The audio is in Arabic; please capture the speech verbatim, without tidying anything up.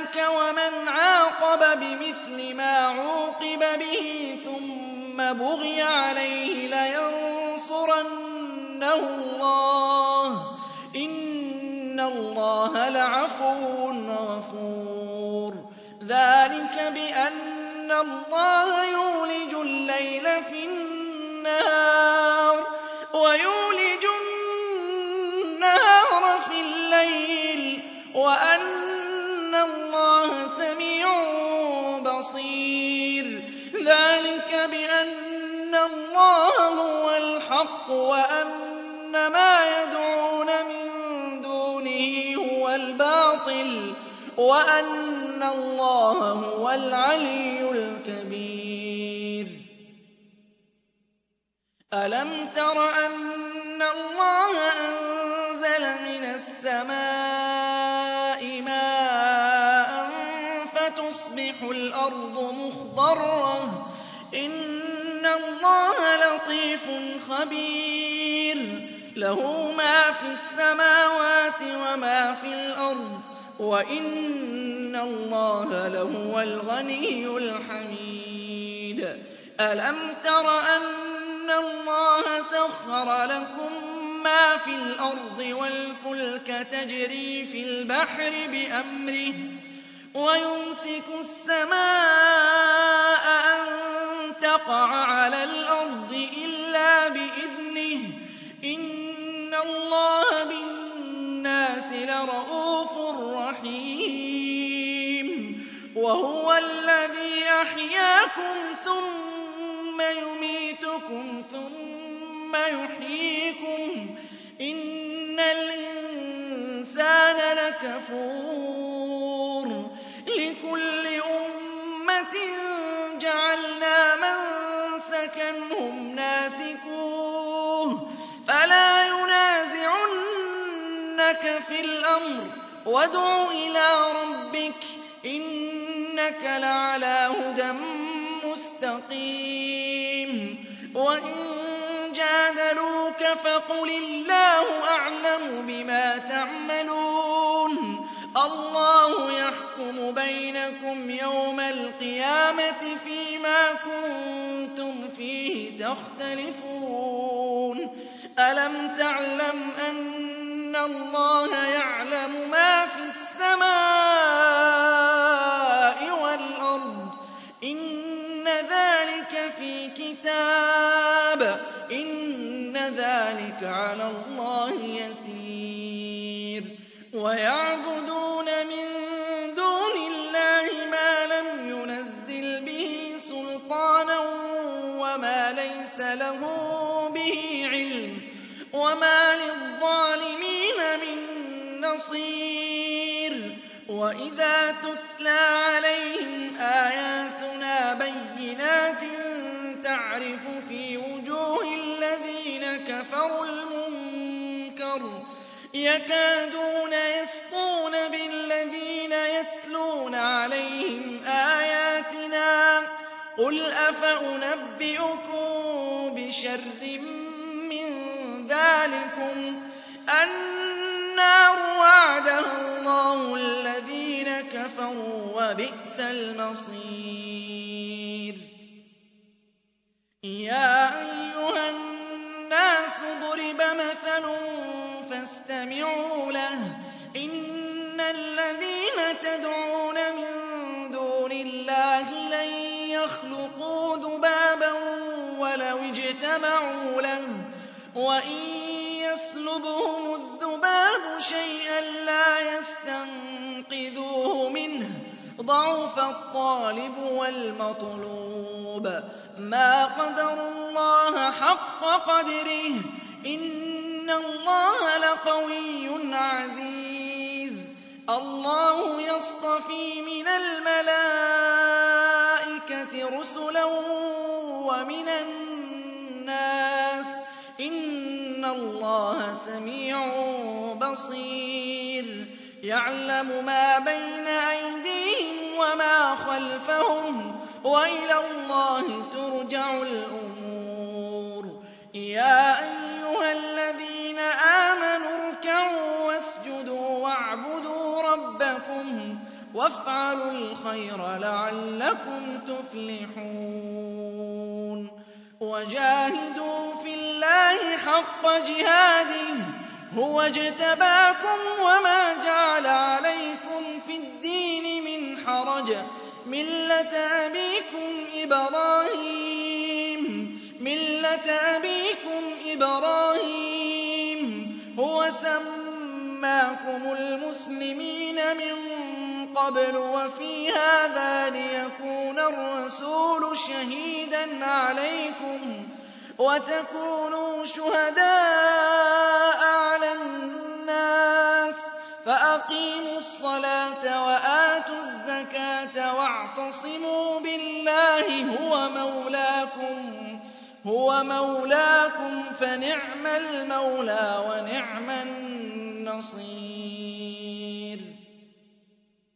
ذَٰلِكَ وَمَنْ عَاقَبَ بِمِثْلِ مَا عُوقِبَ بِهِ ثُمَّ بُغِيَ عَلَيْهِ لَيَنصُرَنَّهُ اللَّهُ ۗ إِنَّ اللَّهَ لَعَفُوٌّ غَفُورٌ. ذَٰلِكَ بِأَنَّ اللَّهَ يُولِجُ اللَّيْلَ فِي النَّهَارِ وَيُولِجُ النَّهَارَ فِي اللَّيْلِ وَأَنَّ اللَّهَ سَمِيعٌ بَصِيرٌ. ذَٰلِكَ بِأَنَّ اللَّهَ هُوَ الْحَقُّ وَأَنَّ مَا يَدْعُونَ مِن دُونِهِ هُوَ الْبَاطِلُ وَأَنَّ اللَّهَ هُوَ الْعَلِيُّ الْكَبِيرُ. أَلَمْ تَرَ أَنَّ اللَّهَ أَنزَلَ مِنَ السَّمَاءِ مَاءً فَتُصْبِحُ الْأَرْضُ مُخْضَرَّةً ۗ إِنَّ اللَّهَ لَطِيفٌ خَبِيرٌ. لَّهُ مَا فِي السَّمَاوَاتِ وَمَا فِي الْأَرْضِ ۗ وَإِنَّ اللَّهَ لَهُوَ الْغَنِيُّ الْحَمِيدُ. أَلَمْ تَرَ أَنَّ اللَّهَ سَخَّرَ لَكُم مَّا فِي الْأَرْضِ وَالْفُلْكَ تَجْرِي فِي الْبَحْرِ بِأَمْرِهِ وَيُمْسِكُ السَّمَاءَ أَن تَقَعَ عَلَى الْأَرْضِ إِلَّا بِإِذْنِهِ ۗ إِنَّ اللَّهَ بِالنَّاسِ لَرَءُوفٌ رَّحِيمٌ. وَهُوَ الَّذِي أَحْيَاكُمْ ثُمَّ يُمِيتُكُمْ ثُمَّ يُحْيِيكُمْ ۗ إِنَّ الْإِنسَانَ لَكَفُورٌ. لِكُلِّ أُمَّةٍ جَعَلْنَا مَنسَكًا هُمْ نَاسِكُوهُ فَلَا يُنَازِعُنَّكَ فِي الْأَمْرِ وَادْعُ إِلَىٰ رَبِّكَ إِنَّكَ لَعَلَىٰ هُدًى مُّسْتَقِيمٍ. وَإِن جَادَلُوكَ فَقُلِ اللَّهُ أَعْلَمُ بِمَا تَعْمَلُونَ. اللَّهُ يَحْكُمُ بَيْنَكُمْ يَوْمَ الْقِيَامَةِ فِيمَا كُنتُمْ فِيهِ تَخْتَلِفُونَ. أَلَمْ تَعْلَمْ أَنَّ اللَّهَ يَعْلَمُ مَا فِي السَّمَاءِ وَالْأَرْضِ ۗ إِنَّ ذَٰلِكَ فِي كِتَابٍ ۚ إِنَّ ذَٰلِكَ عَلَى اللَّهِ يَسِيرٌ. وَيَعْبُدُونَ مِن دُونِ اللَّهِ مَا لَمْ يُنَزِّلْ بِهِ سُلْطَانًا وَمَا لَيْسَ لَهُم بِهِ عِلْمٌ ۗ وَمَا لِلظَّالِمِينَ مِن نَّصِيرٍ. وَإِذَا تُتْلَىٰ عَلَيْهِمْ آيَاتُنَا بَيِّنَاتٍ تَعْرِفُ فِي وُجُوهِ الَّذِينَ كَفَرُوا الْمُنكَرَ يَكَادُونَ يَسْطُونَ بِالَّذِينَ يَتْلُونَ عَلَيْهِمْ آيَاتِنَا ۗ قُلْ أَفَأُنَبِّئُكُم بِشَرٍّ مِّن ذَٰلِكُمْ النَّارُ وَعَدَهَا اللَّهُ الَّذِينَ كَفَرُوا ۖ وَبِئْسَ الْمَصِيرُ. يَا أَيُّهَا النَّاسُ ضُرِبَ مَثَلٌ فَاسْتَمِعُوا لَهُ ۚ إِنَّ الَّذِينَ تَدْعُونَ مِن دُونِ اللَّهِ لَن يَخْلُقُوا ذُبَابًا وَلَوِ اجْتَمَعُوا لَهُ ۖ وَإِن يَسْلُبْهُمُ الذُّبَابُ شَيْئًا لَّا يَسْتَنقِذُوهُ مِنْهُ ۚ ضَعُفَ الطَّالِبُ وَالْمَطْلُوبُ. مَا قَدَرُوا اللَّهَ حَقَّ قَدْرِهِ ۗ إِنَّ اللَّهَ لَقَوِيٌّ عَزِيزٌ. اللَّهُ يَصْطَفِي مِنَ الْمَلَائِكَةِ رُسُلًا وَمِنَ النَّاسِ ۚ إِنَّ اللَّهَ سَمِيعٌ بَصِيرٌ. يَعْلَمُ مَا بَيْنَ أَيْدِيهِمْ وَمَا خَلْفَهُمْ ۗ وَإِلَى اللَّهِ تُرْجَعُ الْأُمُورُ. يَا أَيُّهَا الَّذِينَ آمَنُوا ارْكَعُوا وَاسْجُدُوا وَاعْبُدُوا رَبَّكُمْ وافعلوا الخير لعلكم تفلحون وجاهدوا في الله حق جهاده هو اجتباكم وما جعل عليكم في الدين من حرج ملة أبيكم إبراهيم ملة أبيكم إبراهيم هو سماكم المسلمين من قبل وفي هذا ليكون الرسول شهيدا عليكم وتكونوا شهداء على الناس فأقيموا الصلاة وآتوا الزكاة واعتصموا بالله هو مولاكم هو مولاكم فنعم المولى ونعم النصير